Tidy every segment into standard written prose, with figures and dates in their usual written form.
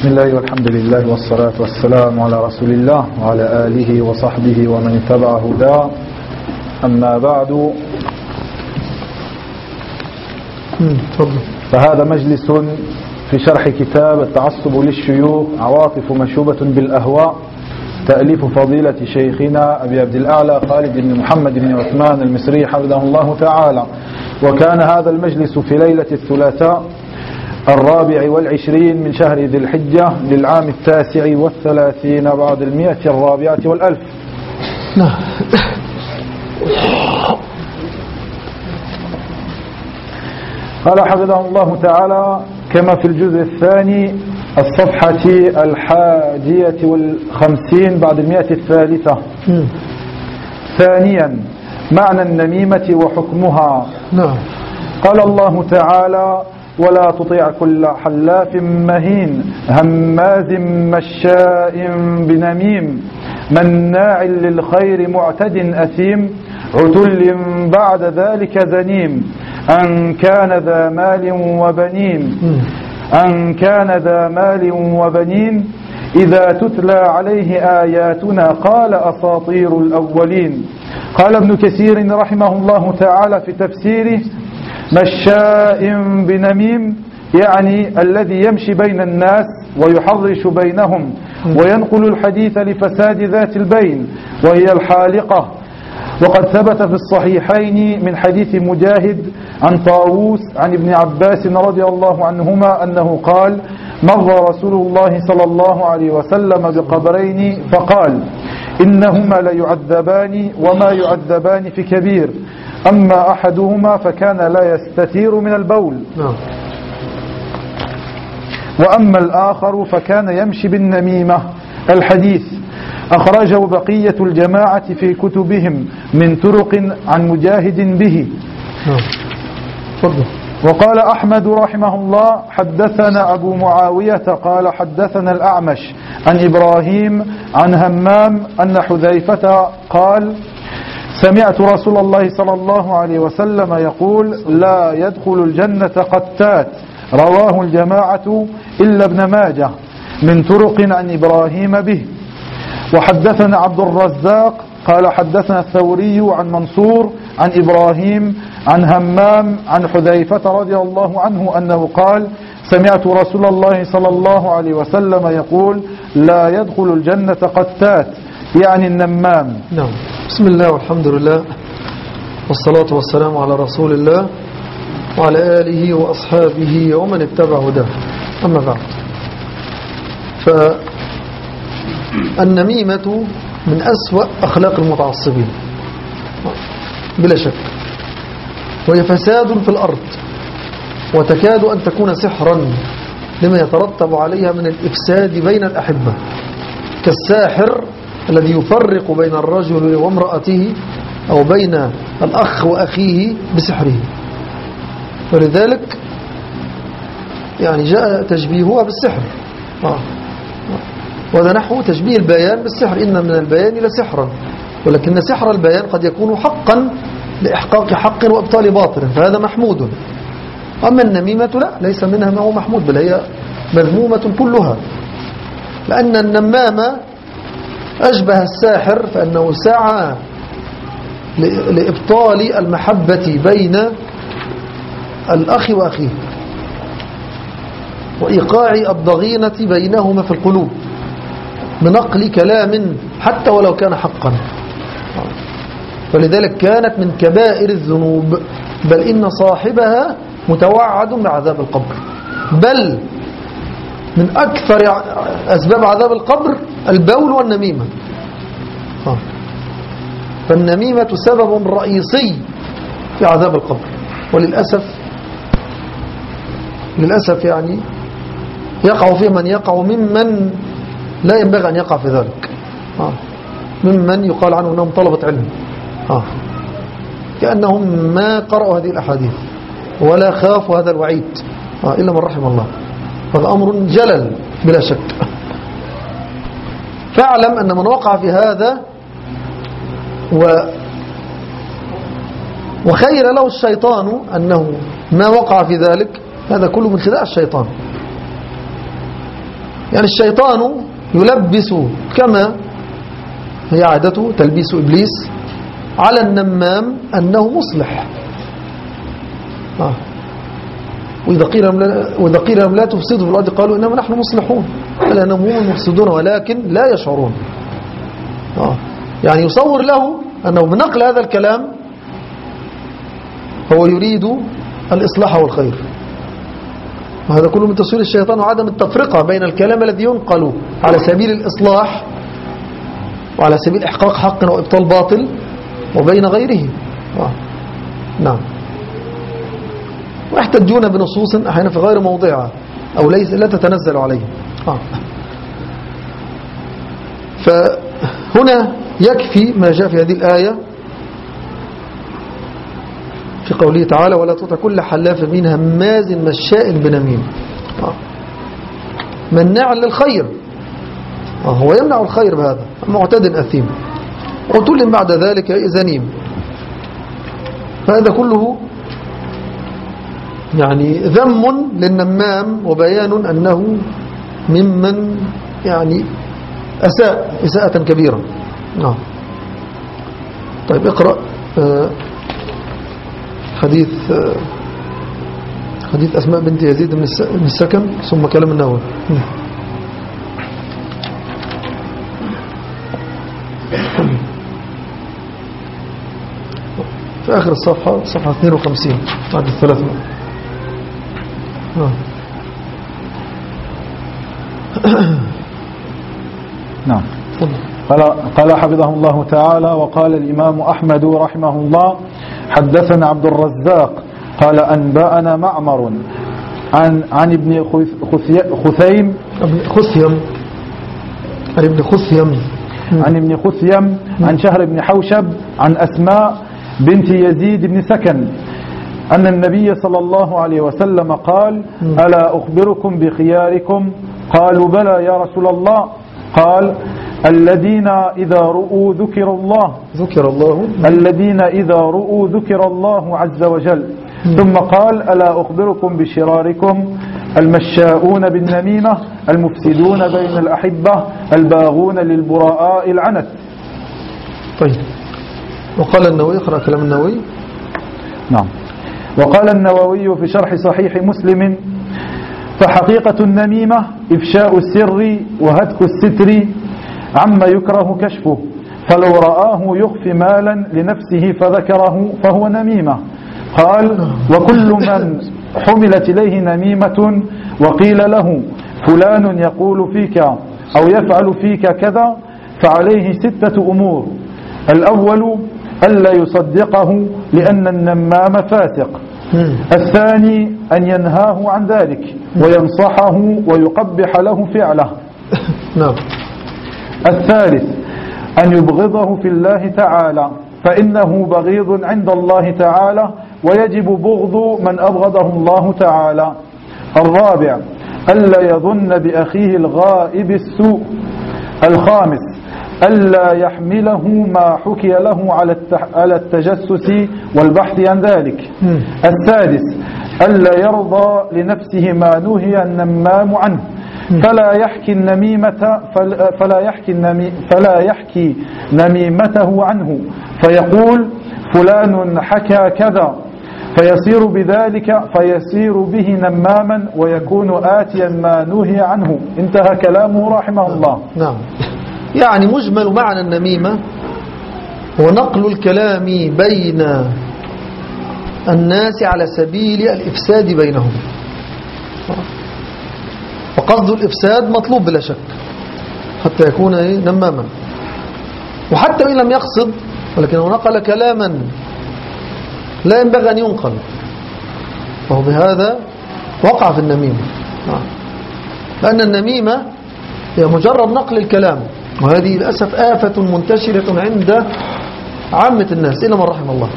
بسم الله والحمد لله والصلاة والسلام على رسول الله وعلى آله وصحبه ومن اتبع هداه. أما بعد، فهذا مجلس في شرح كتاب التعصب للشيوخ، عواطف مشوبة بالأهواء، تأليف فضيلة شيخنا أبي عبد الأعلى خالد بن محمد بن عثمان المصري حفظه الله تعالى. وكان هذا المجلس في ليلة الثلاثاء 24 من شهر ذي الحجة للعام 39 بعد 104 والألف. قال حفظه الله تعالى كما في الجزء الثاني الصفحة 51 بعد 103. ثانيا، معنى النميمة وحكمها. قال الله تعالى: ولا تطيع كل حلاف مهين هماز مشاء بنميم مناع للخير معتد أثيم عتل بعد ذلك زنيم أن كان ذا مال وبنين إذا تتلى عليه آياتنا قال أساطير الأولين. قال ابن كثير رحمه الله تعالى في تفسيره: مشاء بنميم يعني الذي يمشي بين الناس ويحرش بينهم وينقل الحديث لفساد ذات البين وهي الحالقة. وقد ثبت في الصحيحين من حديث مجاهد عن طاووس عن ابن عباس رضي الله عنهما أنه قال: مر رسول الله صلى الله عليه وسلم بقبرين فقال: إنهما ليعذبان وما يعذبان في كبير، أما أحدهما فكان لا يستتير من البول، وأما الآخر فكان يمشي بالنميمة. الحديث أخرجه بقية الجماعة في كتبهم من طرق عن مجاهد به. وقال أحمد رحمه الله: حدثنا أبو معاوية قال حدثنا الأعمش عن إبراهيم عن همام أن حذيفة قال: سمعت رسول الله صلى الله عليه وسلم يقول: لا يدخل الجنة قتات. رواه الجماعة إلا ابن ماجه من طرق عن إبراهيم به. وحدثنا عبد الرزاق قال حدثنا الثوري عن منصور عن إبراهيم عن همام عن حذيفة رضي الله عنه أنه قال: سمعت رسول الله صلى الله عليه وسلم يقول: لا يدخل الجنة قتات، يعني النمام. بسم الله والحمد لله والصلاة والسلام على رسول الله وعلى آله وأصحابه ومن اتبع هداه. أما بعد، فالنميمة من أسوأ أخلاق المتعصبين بلا شك، وهي فساد في الأرض، وتكاد أن تكون سحرا لما يترتب عليها من الإفساد بين الأحبة، كالساحر الذي يفرق بين الرجل وامرأته أو بين الأخ وأخيه بسحره. ولذلك يعني جاء تشبيهها بالسحر، وهذا نحو تشبيه البيان بالسحر: إن من البيان لسحرا. ولكن سحر البيان قد يكون حقا لإحقاق حق وإبطال باطل، فهذا محمود. أما النميمة لا، ليس منها ما هو محمود، بل هي مذمومة كلها، لأن النمامة أشبه الساحر، فأنه سعى لإبطال المحبة بين الأخ وأخيه وإيقاع الضغينة بينهما في القلوب بنقل كلام حتى ولو كان حقا. ولذلك كانت من كبائر الذنوب، بل إن صاحبها متوعد بعذاب القبر، بل من أكثر أسباب عذاب القبر البول والنميمة. فالنميمة سبب رئيسي في عذاب القبر، وللأسف يعني يقع فيه من يقع ممن لا ينبغي أن يقع في ذلك، ممن يقال عنه أنهم طلبة علم، كأنهم ما قرأوا هذه الأحاديث ولا خافوا هذا الوعيد إلا من رحم الله. هذا أمر جلل بلا شك. فاعلم أن من وقع في هذا وخير له الشيطان أنه ما وقع في ذلك، هذا كله من خداع الشيطان. يعني الشيطان يلبس كما هي عادته تلبيس إبليس على النمام أنه مصلح. وإذا قيل لهم لا تفسدوا في الأرض قالوا إنما نحن مصلحون ألا إنهم هم المفسدون ولكن لا يشعرون. يعني يصور له أنه بنقل هذا الكلام هو يريد الإصلاح والخير، وهذا كله من تصوير الشيطان وعدم التفرقة بين الكلام الذي ينقل على سبيل الإصلاح وعلى سبيل إحقاق حق وإبطال باطل وبين غيره. نعم. ويحتجون بنصوص أحيانا في غير موضعها أو لا تتنزل عليه. فهنا يكفي ما جاء في هذه الآية في قوله تعالى ولا تطع كل حلاف مهين هماز مشاء بنميم مناع للخير. هو يمنع الخير بهذا معتد أثيم عتل بعد ذلك زنيم. فهذا كله يعني ذم للنمام وبيان أنه ممن يعني أساء إساءة كبيرة. طيب اقرأ حديث أسماء بنت يزيد بن السكن ثم كلام النووي. في آخر الصفحة صفحة 52 بعد 300. نعم. قال حفظه الله تعالى وقال الإمام أحمد رحمه الله حدثنا عبد الرزاق قال أنبأنا معمر عن ابن خثيم عن شهر بن حوشب عن أسماء بنت يزيد بن سكن أن النبي صلى الله عليه وسلم قال ألا أخبركم بخياركم قالوا بلى يا رسول الله قال الذين إذا رؤوا ذكر الله عز وجل ثم قال ألا أخبركم بشراركم المشاؤون بالنميمة المفسدون بين الأحبة الباغون للبراء العنت. طيب وقال النووي اقرأ كلام النووي. نعم. وقال النووي في شرح صحيح مسلم فحقيقة النميمة إفشاء السر وهتك الستر عما يكره كشفه فلو رآه يخفي مالا لنفسه فذكره فهو نميمة. قال وكل من حملت إليه نميمة وقيل له فلان يقول فيك أو يفعل فيك كذا فعليه 6 أمور. الأول ألا يصدقه لأن النمام فاسق. الثاني أن ينهاه عن ذلك وينصحه ويقبح له فعله. الثالث أن يبغضه في الله تعالى فإنه بغيض عند الله تعالى ويجب بغض من أبغضه الله تعالى. الرابع ألا يظن بأخيه الغائب السوء. الخامس ألا يحمله ما حكي له على التجسس والبحث عن ذلك. السادس ألا يرضى لنفسه ما نهي النمام عنه فلا يحكي نميمته عنه فيقول فلان حكى كذا فيصير به نماما ويكون آتيا ما نهي عنه. انتهى كلامه رحمه الله. نعم. يعني مجمل معنى النميمة هو نقل الكلام بين الناس على سبيل الإفساد بينهم. وقصد الإفساد مطلوب بلا شك حتى يكون نماما. وحتى إن لم يقصد ولكنه نقل كلاما لا ينبغي أن ينقل فهو بهذا وقع في النميمة. لأن النميمة هي مجرد نقل الكلام وهذه للأسف آفة منتشرة عند عامة الناس إلا من رحم الله.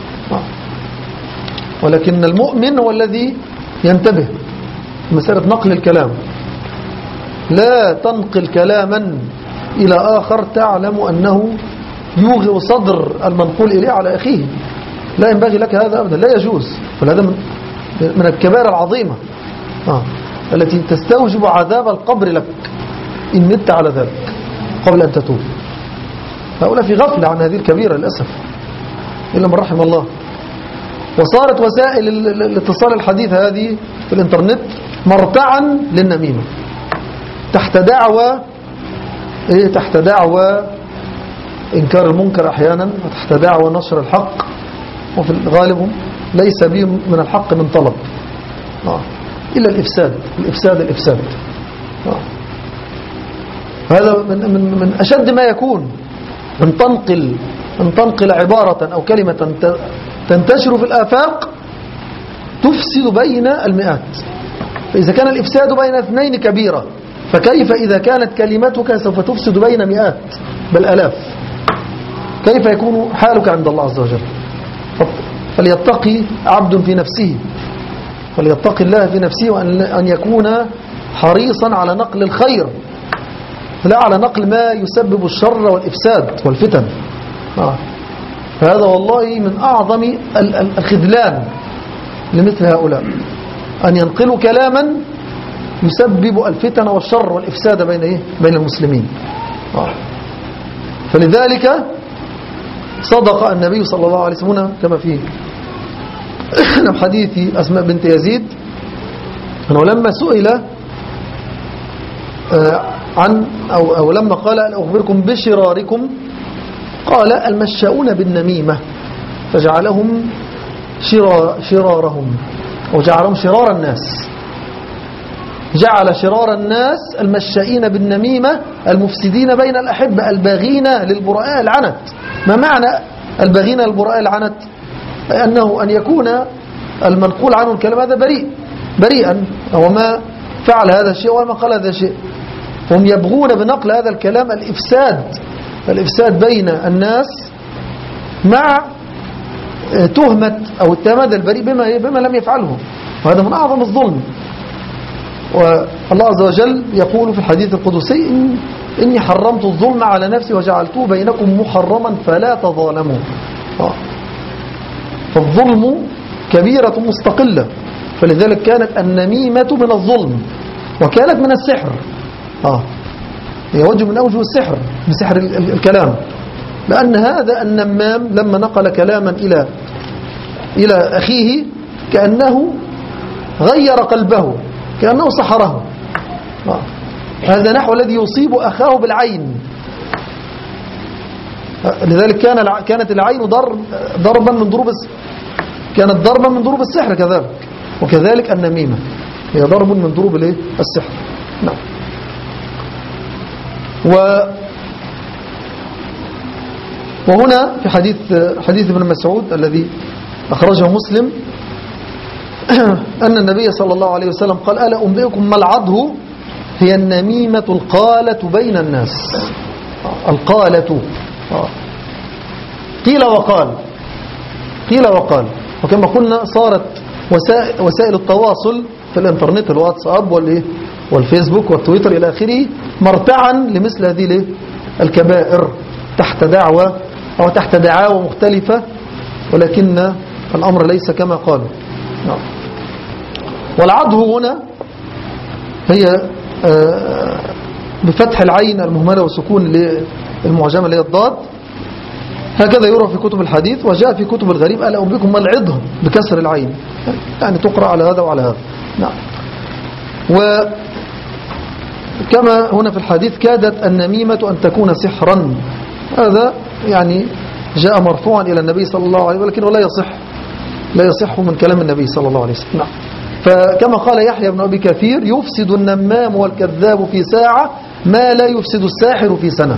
ولكن المؤمن هو الذي ينتبه مسألة نقل الكلام. لا تنقل كلاما إلى آخر تعلم أنه يوغئ صدر المنقول إليه على أخيه. لا ينبغي لك هذا أبدا لا يجوز. فهذا من الكبائر العظيمة. التي تستوجب عذاب القبر لك إن مت على ذلك قبل أن تتوب. هؤلاء في غفلة عن هذه الكبيرة للأسف إلا من رحم الله. وصارت وسائل الاتصال الحديث هذه في الانترنت مرتعا للنميمة تحت دعوى إنكار المنكر أحيانا، وتحت دعوى نشر الحق، وفي الغالب ليس به من الحق من طلب إلا الإفساد. هذا من أشد ما يكون أن تنقل عبارة أو كلمة تنتشر في الآفاق تفسد بين المئات. فإذا كان الإفساد بين اثنين كبيرة، فكيف إذا كانت كلمتك سوف تفسد بين مئات بل آلاف؟ كيف يكون حالك عند الله عز وجل؟ فليتقي عبد في نفسه، فليتقي الله في نفسه، وأن يكون حريصا على نقل الخير لا على نقل ما يسبب الشر والإفساد والفتن. فهذا والله من أعظم الخذلان لمثل هؤلاء، أن ينقلوا كلاما يسبب الفتن والشر والإفساد بين المسلمين. فلذلك صدق النبي صلى الله عليه وسلم كما في حديث أسماء بنت يزيد أنه لما سئل عن أو لما قال أن أخبركم بشراركم، قال المشاؤون بالنميمة، فجعلهم شرارهم، أو جعلهم شرار الناس. جعل شرار الناس المشائين بالنميمة المفسدين بين الأحبة الباغين للبراء العنت. ما معنى الباغين للبراء العنت؟ أنه أن يكون المنقول عنه الكلام هذا بريئا، وما فعل هذا الشيء وما قال هذا الشيء، هم يبغون بنقل هذا الكلام الإفساد بين الناس مع تهمة أو التهمة البريء بما لم يفعله، وهذا من أعظم الظلم. والله عز وجل يقول في الحديث القدسي إني حرمت الظلم على نفسي وجعلته بينكم محرما فلا تظالموا. فالظلم كبيرة مستقلة، فلذلك كانت النميمة من الظلم وكانت من السحر. هي وجه من أوجه السحر، من سحر الكلام، لأن هذا النمام لما نقل كلاما إلى أخيه كأنه غير قلبه، كأنه سحره. هذا نحو الذي يصيب أخاه بالعين. لذلك كانت العين ضربا من ضروب السحر كذلك، وكذلك النميمة هي ضرب من ضروب السحر. نعم. وهنا في حديث ابن مسعود الذي أخرجه مسلم أن النبي صلى الله عليه وسلم قال ألا أنبئكم ما العضه؟ هي النميمة القالة بين الناس. القالة قيل وقال. وكما قلنا صارت وسائل التواصل في الانترنت، الواتساب والفيسبوك والتويتر إلى آخره، مرتعا لمثل هذه الكبائر تحت دعاوى مختلفة، ولكن الأمر ليس كما قالوا. والعضه هنا هي بفتح العين المهملة وسكون المعجمة اللي هي الضاد، هكذا يرى في كتب الحديث. وجاء في كتب الغريب ألا أنبئكم ما العضه بكسر العين، يعني تقرأ على هذا وعلى هذا. نعم. وكما هنا في الحديث كادت النميمة أن تكون سحرا، هذا يعني جاء مرفوعا إلى النبي صلى الله عليه وسلم، ولكنه لا يصح من كلام النبي صلى الله عليه وسلم. نعم. فكما قال يحيى بن أبي كثير يفسد النمام والكذاب في ساعة ما لا يفسد الساحر في سنة.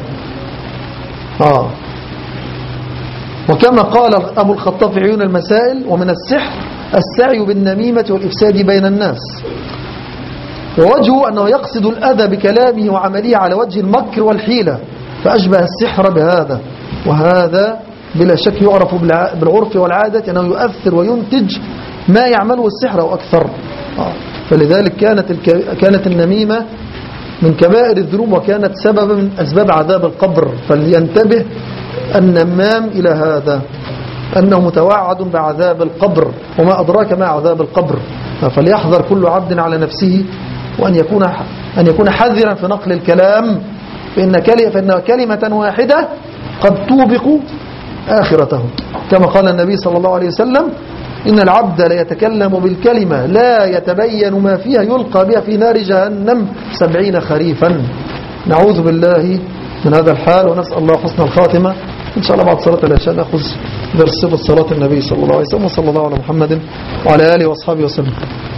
وكما قال أبو الخطاب في عيون المسائل ومن السحر السعي بالنميمة والإفساد بين الناس، ووجهه أنه يقصد الأذى بكلامه وعمله على وجه المكر والحيلة، فأشبه السحر بهذا، وهذا بلا شك يعرف بالعرف والعادة أنه يؤثر وينتج ما يعمله السحر أو أكثر. فلذلك كانت النميمة من كبائر الذنوب، وكانت سببا من أسباب عذاب القبر. فلينتبه النمام إلى هذا، أنه متوعد بعذاب القبر، وما أدراك ما عذاب القبر. فليحذر كل عبد على نفسه وأن يكون حذرا في نقل الكلام، فإن كلمة واحدة قد توبق آخرته، كما قال النبي صلى الله عليه وسلم: إن العبد لا يتكلم بالكلمة لا يتبين ما فيها يلقى بها في نار جهنم 70 خريفا. نعوذ بالله من هذا الحال، ونسأل الله حسن الخاتمة. إن شاء الله بعد صلاة العشاء نأخذ درس صفة صلاة النبي صلى الله عليه وسلم، وصلى الله على محمد وعلى آله وأصحابه وسلم.